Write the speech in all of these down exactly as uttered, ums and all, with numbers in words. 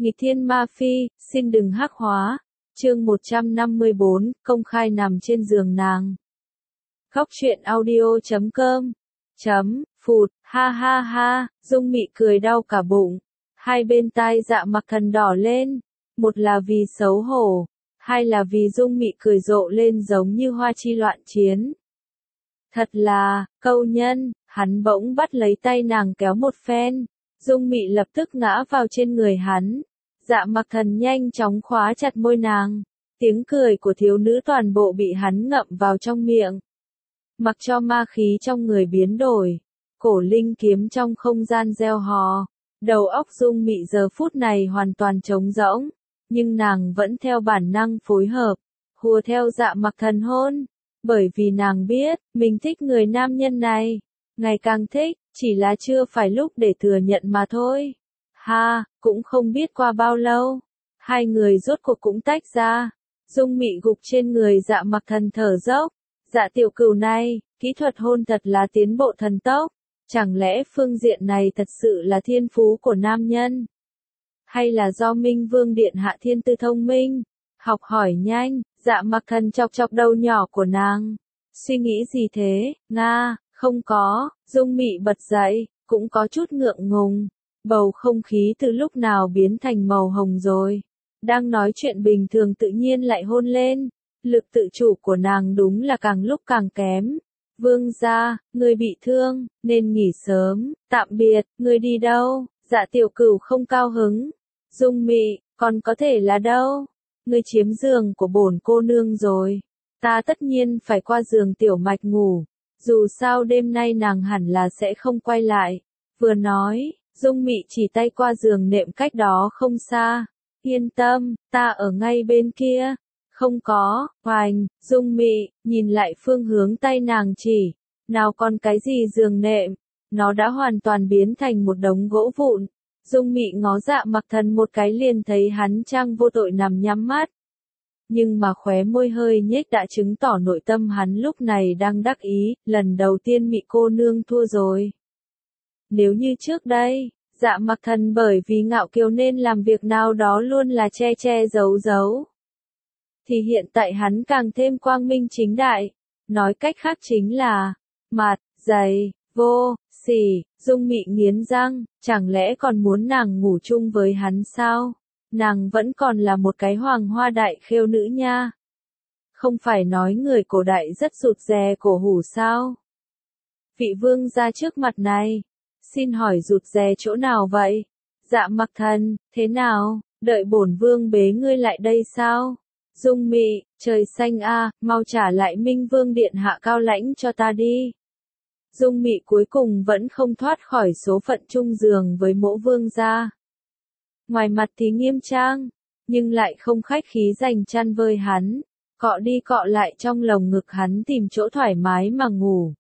Nghịch thiên ma phi, xin đừng hắc hóa. Chương một trăm năm mươi bốn, công khai nằm trên giường nàng. Góc truyện audio chấm com. Chấm, phụt, ha ha ha, Dung Mị cười đau cả bụng. Hai bên tai Dạ Mặc Thần đỏ lên. Một là vì xấu hổ, hai là vì Dung Mị cười rộ lên giống như hoa chi loạn chiến. Thật là, câu nhân, hắn bỗng bắt lấy tay nàng kéo một phen. Dung Mị lập tức ngã vào trên người hắn. Dạ Mặc Thần nhanh chóng khóa chặt môi nàng. Tiếng cười của thiếu nữ toàn bộ bị hắn ngậm vào trong miệng. Mặc cho ma khí trong người biến đổi. Cổ linh kiếm trong không gian gieo hò. Đầu óc Dung Mị giờ phút này hoàn toàn trống rỗng. Nhưng nàng vẫn theo bản năng phối hợp. Hùa theo Dạ Mặc Thần hôn. Bởi vì nàng biết, mình thích người nam nhân này. Ngày càng thích, chỉ là chưa phải lúc để thừa nhận mà thôi. Ha, cũng không biết qua bao lâu. Hai người rốt cuộc cũng tách ra. Dung Mị gục trên người Dạ Mặc Thần thở dốc. Dạ tiểu cửu này, kỹ thuật hôn thật là tiến bộ thần tốc. Chẳng lẽ phương diện này thật sự là thiên phú của nam nhân? Hay là do Minh Vương Điện Hạ thiên tư thông minh? Học hỏi nhanh, Dạ Mặc Thần chọc chọc đầu nhỏ của nàng. Suy nghĩ gì thế, Nga, không có, Dung Mị bật dậy, cũng có chút ngượng ngùng. Bầu không khí từ lúc nào biến thành màu hồng rồi. Đang nói chuyện bình thường tự nhiên lại hôn lên. Lực tự chủ của nàng đúng là càng lúc càng kém. Vương gia, người bị thương, nên nghỉ sớm, tạm biệt, người đi đâu? Dạ tiểu cửu không cao hứng. Dung Mị, còn có thể là đâu? Người chiếm giường của bổn cô nương rồi. Ta tất nhiên phải qua giường tiểu mạch ngủ. Dù sao đêm nay nàng hẳn là sẽ không quay lại. Vừa nói, Dung Mị chỉ tay qua giường nệm cách đó không xa. Yên tâm, ta ở ngay bên kia. Không có, hoành, Dung Mị, nhìn lại phương hướng tay nàng chỉ. Nào còn cái gì giường nệm, nó đã hoàn toàn biến thành một đống gỗ vụn. Dung Mị ngó Dạ Mặc Thần một cái liền thấy hắn trang vô tội nằm nhắm mắt. Nhưng mà khóe môi hơi nhếch đã chứng tỏ nội tâm hắn lúc này đang đắc ý, lần đầu tiên Mị cô nương thua rồi. Nếu như trước đây, Dạ Mặc Thần bởi vì ngạo kiều nên làm việc nào đó luôn là che che giấu giấu. Thì hiện tại hắn càng thêm quang minh chính đại. Nói cách khác chính là, mặt, dày, vô, sỉ, Dung Mị nghiến răng, chẳng lẽ còn muốn nàng ngủ chung với hắn sao? Nàng vẫn còn là một cái hoàng hoa đại khêu nữ nha. Không phải nói người cổ đại rất rụt rè cổ hủ sao? Vị vương ra trước mặt này. Xin hỏi rụt rè chỗ nào vậy? Dạ Mặc Thần, thế nào, đợi bổn vương bế ngươi lại đây sao? Dung Mị, trời xanh a, mau trả lại Minh Vương Điện Hạ cao lãnh cho ta đi. Dung Mị cuối cùng vẫn không thoát khỏi số phận chung giường với Mỗ vương gia. Ngoài mặt thì nghiêm trang, nhưng lại không khách khí dành chăn với hắn, cọ đi cọ lại trong lồng ngực hắn tìm chỗ thoải mái mà ngủ.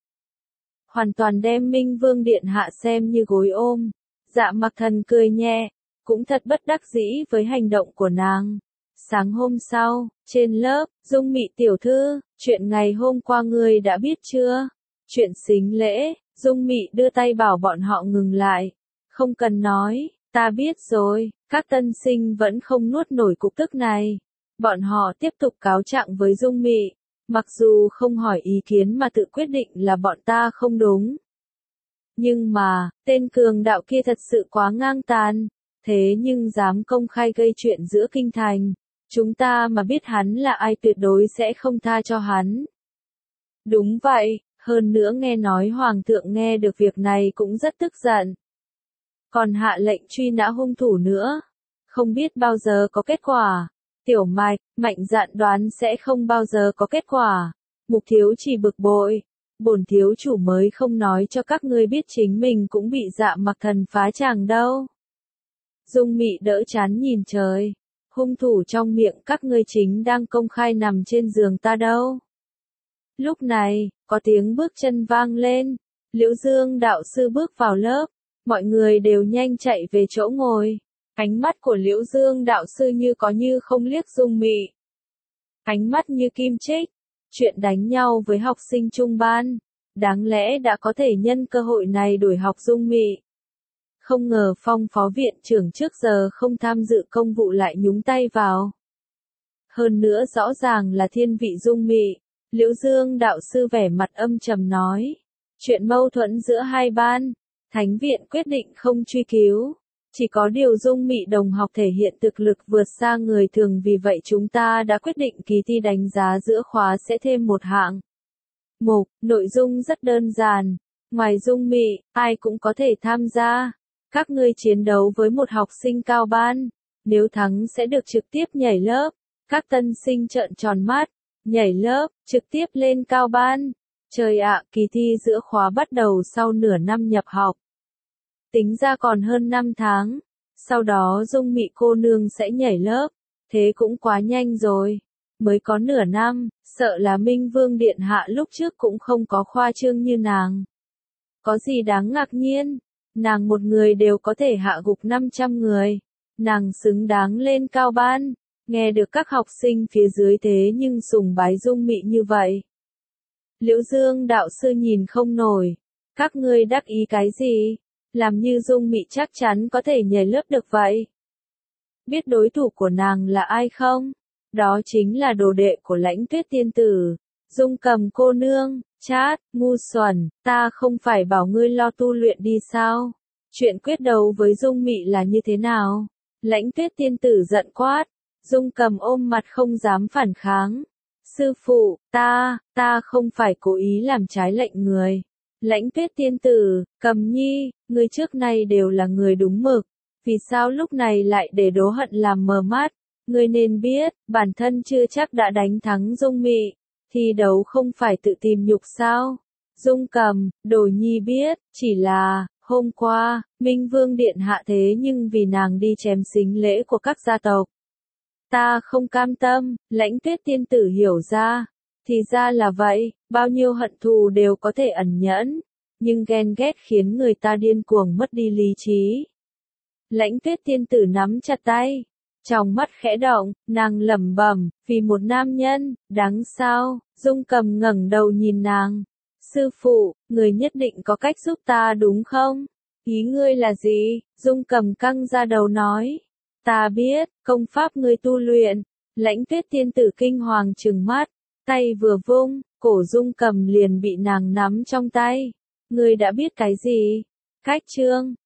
Hoàn toàn đem Minh Vương Điện Hạ xem như gối ôm. Dạ Mặc Thần cười nhẹ, cũng thật bất đắc dĩ với hành động của nàng. Sáng hôm sau, trên lớp, Dung Mị tiểu thư, chuyện ngày hôm qua ngươi đã biết chưa? Chuyện sính lễ, Dung Mị đưa tay bảo bọn họ ngừng lại. Không cần nói, ta biết rồi, các tân sinh vẫn không nuốt nổi cục tức này. Bọn họ tiếp tục cáo trạng với Dung Mị. Mặc dù không hỏi ý kiến mà tự quyết định là bọn ta không đúng. Nhưng mà, tên cường đạo kia thật sự quá ngang tàn. Thế nhưng dám công khai gây chuyện giữa kinh thành. Chúng ta mà biết hắn là ai tuyệt đối sẽ không tha cho hắn. Đúng vậy, hơn nữa nghe nói Hoàng thượng nghe được việc này cũng rất tức giận. Còn hạ lệnh truy nã hung thủ nữa. Không biết bao giờ có kết quả. Tiểu Mạch, mạnh dạn đoán sẽ không bao giờ có kết quả. Mục thiếu chỉ bực bội. Bổn thiếu chủ mới không nói cho các ngươi biết chính mình cũng bị Dạ Mặc Thần phá tràng đâu. Dung Mị đỡ chán nhìn trời. Hung thủ trong miệng các ngươi chính đang công khai nằm trên giường ta đâu. Lúc này, có tiếng bước chân vang lên. Liễu Dương đạo sư bước vào lớp. Mọi người đều nhanh chạy về chỗ ngồi. Ánh mắt của Liễu Dương đạo sư như có như không liếc Dung Mị. Ánh mắt như kim chích. Chuyện đánh nhau với học sinh trung ban. Đáng lẽ đã có thể nhân cơ hội này đuổi học Dung Mị. Không ngờ Phong phó viện trưởng trước giờ không tham dự công vụ lại nhúng tay vào. Hơn nữa rõ ràng là thiên vị dung mị. Liễu Dương đạo sư vẻ mặt âm trầm nói. Chuyện mâu thuẫn giữa hai ban, Thánh viện quyết định không truy cứu. Chỉ có điều dung mị đồng học thể hiện thực lực vượt xa người thường, vì vậy chúng ta đã quyết định kỳ thi đánh giá giữa khóa sẽ thêm một hạng mục. Nội dung rất đơn giản. Ngoài dung mị, ai cũng có thể tham gia. Các ngươi chiến đấu với một học sinh cao ban. Nếu thắng sẽ được trực tiếp nhảy lớp. Các tân sinh trợn tròn mắt. Nhảy lớp, trực tiếp lên cao ban. Trời ạ, kỳ thi giữa khóa bắt đầu sau nửa năm nhập học. Tính ra còn hơn năm tháng. Sau đó dung mị cô nương sẽ nhảy lớp. Thế cũng quá nhanh rồi. Mới có nửa năm, sợ là Minh Vương Điện Hạ lúc trước cũng không có khoa trương như nàng. Có gì đáng ngạc nhiên, nàng một người đều có thể hạ gục năm trăm người. Nàng xứng đáng lên cao ban. Nghe được các học sinh phía dưới thế nhưng sùng bái dung mị như vậy. Liễu Dương đạo sư nhìn không nổi. Các ngươi đắc ý cái gì? Làm như dung mị chắc chắn có thể nhảy lớp được vậy. Biết đối thủ của nàng là ai không? Đó chính là đồ đệ của Lãnh Tuyết tiên tử. Dung Cầm cô nương. Chát, ngu xuẩn, ta không phải bảo ngươi lo tu luyện đi sao? Chuyện quyết đấu với dung mị là như thế nào? Lãnh Tuyết tiên tử giận quát. Dung Cầm ôm mặt không dám phản kháng. Sư phụ, ta, ta không phải cố ý làm trái lệnh người. Lãnh Tuyết tiên tử, Cầm nhi, ngươi trước nay đều là người đúng mực. Vì sao lúc này lại để Đỗ Hận làm mờ mắt? Ngươi nên biết, bản thân chưa chắc đã đánh thắng dung mị. Thi đấu không phải tự tìm nhục sao? Dung Cầm, Đồ nhi biết, chỉ là, hôm qua, Minh Vương Điện Hạ thế nhưng vì nàng đi chém sính lễ của các gia tộc. Ta không cam tâm. Lãnh Tuyết tiên tử hiểu ra. Thì ra là vậy, bao nhiêu hận thù đều có thể ẩn nhẫn. Nhưng ghen ghét khiến người ta điên cuồng mất đi lý trí. Lãnh Tuyết tiên tử nắm chặt tay. Trong mắt khẽ động, nàng lẩm bẩm, vì một nam nhân, đáng sao? Dung Cầm ngẩng đầu nhìn nàng. Sư phụ, người nhất định có cách giúp ta đúng không? Ý ngươi là gì? Dung Cầm căng ra đầu nói. Ta biết, công pháp ngươi tu luyện. Lãnh Tuyết tiên tử kinh hoàng trừng mắt. Tay vừa vung, cổ Dung Cầm liền bị nàng nắm trong tay. Ngươi đã biết cái gì? Cách chương